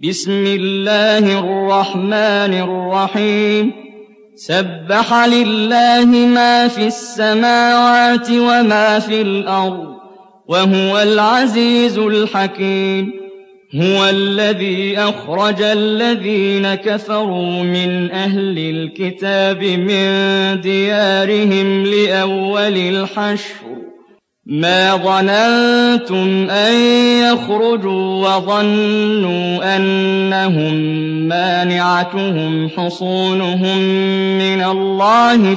بسم الله الرحمن الرحيم سبح لله ما في السماوات وما في الأرض وهو العزيز الحكيم هو الذي أخرج الذين كفروا من أهل الكتاب من ديارهم لأول الحشر ما ظننتم أن يخرجوا وظنوا أنهم مانعتهم حصونهم من الله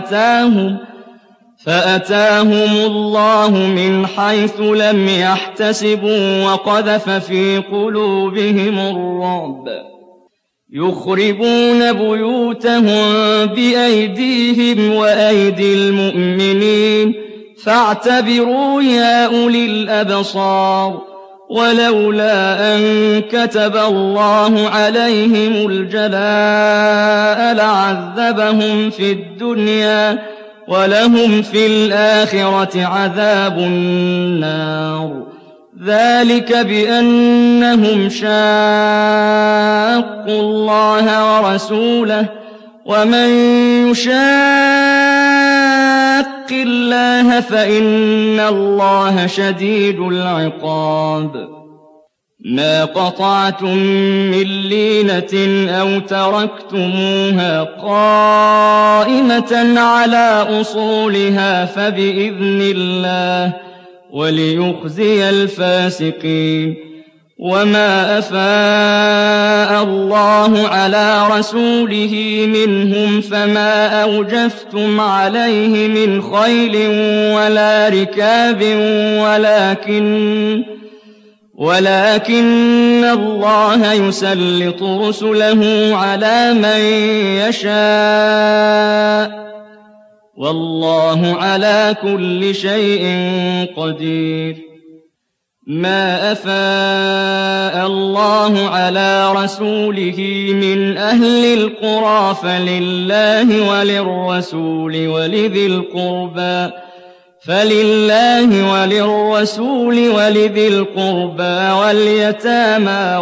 فأتاهم الله من حيث لم يحتسبوا وقذف في قلوبهم الرعب يخربون بيوتهم بأيديهم وأيدي المؤمنين فاعتبروا يا أولي الأبصار ولولا أن كتب الله عليهم الجلاء لعذبهم في الدنيا ولهم في الآخرة عذاب النار ذلك بأنهم شاقوا الله ورسوله ومن يشاق الله فإن الله شديد العقاب ما قطعتم من لينة أو تركتموها قائمة على أصولها فبإذن الله وليخزي الفاسقين وما أفاء الله على رسوله منهم فما أوجفتم عليه من خيل ولا ركاب ولكن الله يسلط رسله على من يشاء والله على كل شيء قدير ما أفاء الله على رسوله من أهل القرى فلله وللرسول ولذي القربى واليتامى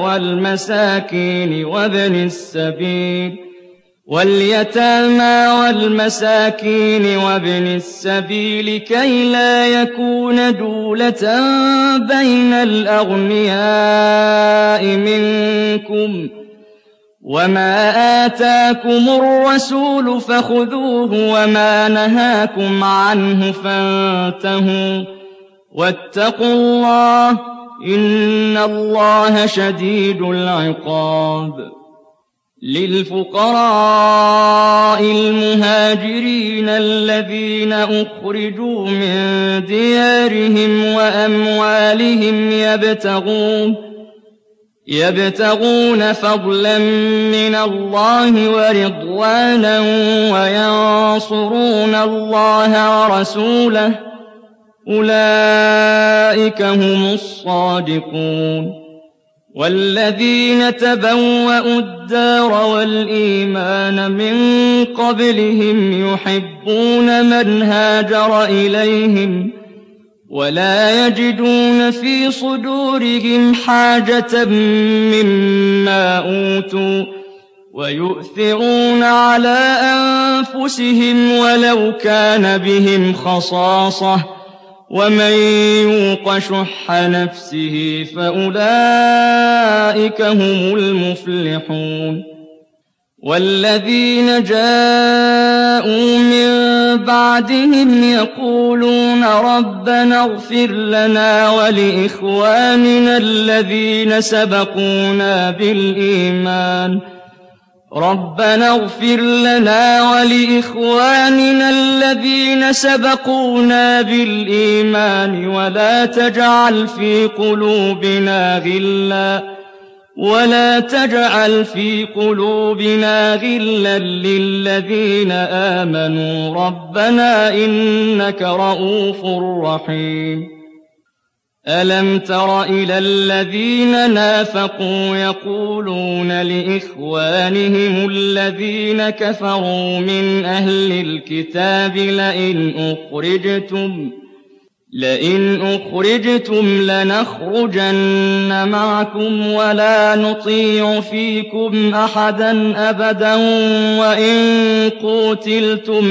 والمساكين وابن السبيل كي لا يكون دولة بين الأغنياء منكم وما آتاكم الرسول فخذوه وما نهاكم عنه فانتهوا واتقوا الله إن الله شديد العقاب للفقراء المهاجرين الذين أخرجوا من ديارهم وأموالهم يبتغون فضلا من الله ورضوانا وينصرون الله ورسوله أولئك هم الصادقون والذين تبوأوا الدار والإيمان من قبلهم يحبون من هاجر إليهم ولا يجدون في صدورهم حاجة مما أوتوا ويؤثرون على أنفسهم ولو كان بهم خصاصة ومن يوق شح نفسه فأولئك هم المفلحون والذين جاءوا من بعدهم يقولون ربنا اغفر لنا ولإخواننا الذين سبقونا بالإيمان ولا تجعل في قلوبنا غلا للذين آمنوا ربنا إنك رؤوف رحيم ألم تر إلى الذين نافقوا يقولون لإخوانهم الذين لئن أخرجتم لنخرجن معكم ولا نطيع فيكم أحدا أبدا وإن قوتلتم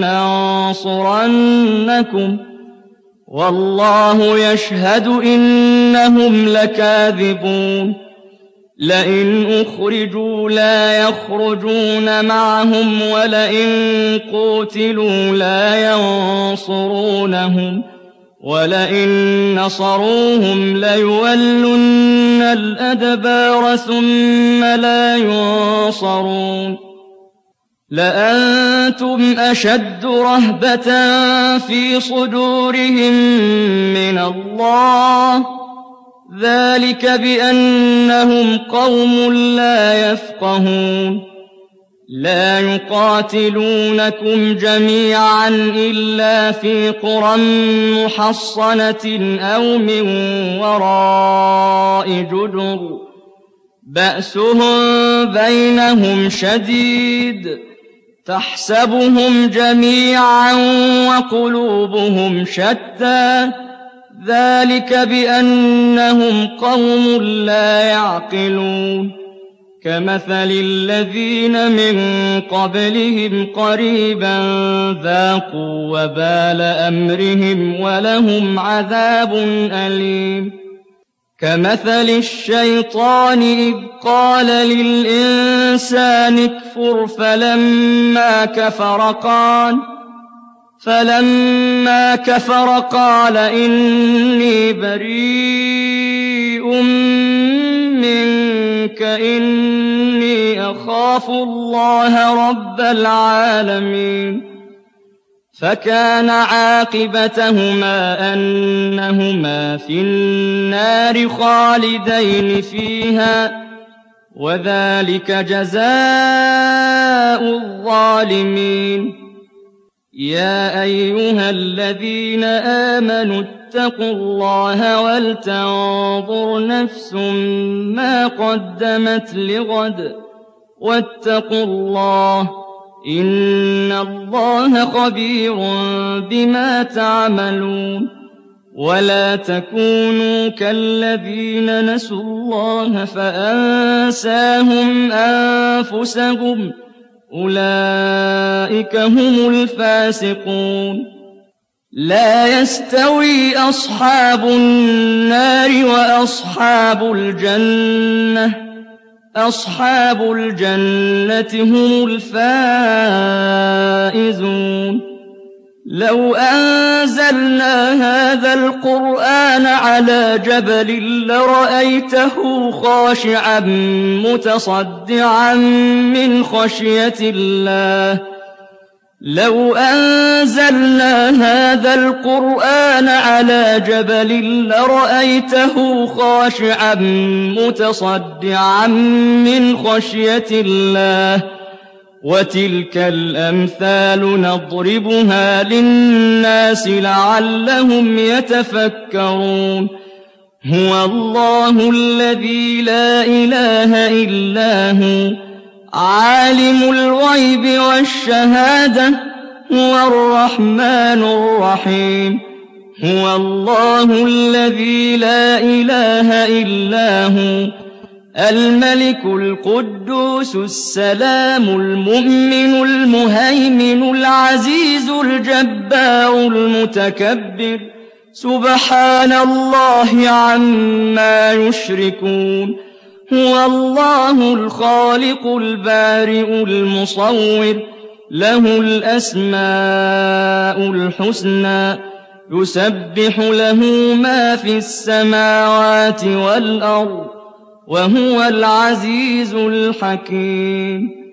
لننصرنكم والله يشهد إنهم لكاذبون لئن أخرجوا لا يخرجون معهم ولئن قوتلوا لا ينصرونهم ولئن نصروهم ليولن الأدبار ثم لا ينصرون لأنتم أشد رهبة في صدورهم من الله ذلك بأنهم قوم لا يفقهون لا يقاتلونكم جميعا إلا في قرى محصنة أو من وراء جدر بأسهم بينهم شديد تحسبهم جميعا وقلوبهم شتى ذلك بأنهم قوم لا يعقلون كمثل الذين من قبلهم قريبا ذاقوا وبال أمرهم ولهم عذاب أليم كمثل الشيطان إذ قال للإنسان اكفر فلما كفر قال إني بريء منك إني أخاف الله رب العالمين فكان عاقبتهما أنهما في النار خالدين فيها وذلك جزاء الظالمين يا أيها الذين آمنوا اتقوا الله ولتنظر نفس ما قدمت لغد واتقوا الله إن الله خبير بما تعملون ولا تكونوا كالذين نسوا الله فأنساهم أنفسهم أولئك هم الفاسقون لا يستوي أصحاب النار وأصحاب الجنة هم الفائزون لو أنزلنا هذا القرآن على جبل لرأيته خاشعا متصدعا من خشية الله لو أنزلنا هذا القرآن على جبل لرأيته خاشعا متصدعا من خشية الله وتلك الأمثال نضربها للناس لعلهم يتفكرون هو الله الذي لا إله إلا هو عالم الغيب والشهادة هو الرحمن الرحيم هو الله الذي لا إله إلا هو الملك القدوس السلام المؤمن المهيمن العزيز الجبار المتكبر سبحان الله عما يشركون هو الله الخالق البارئ المصور له الأسماء الحسنى يسبح له ما في السماوات والأرض وهو العزيز الحكيم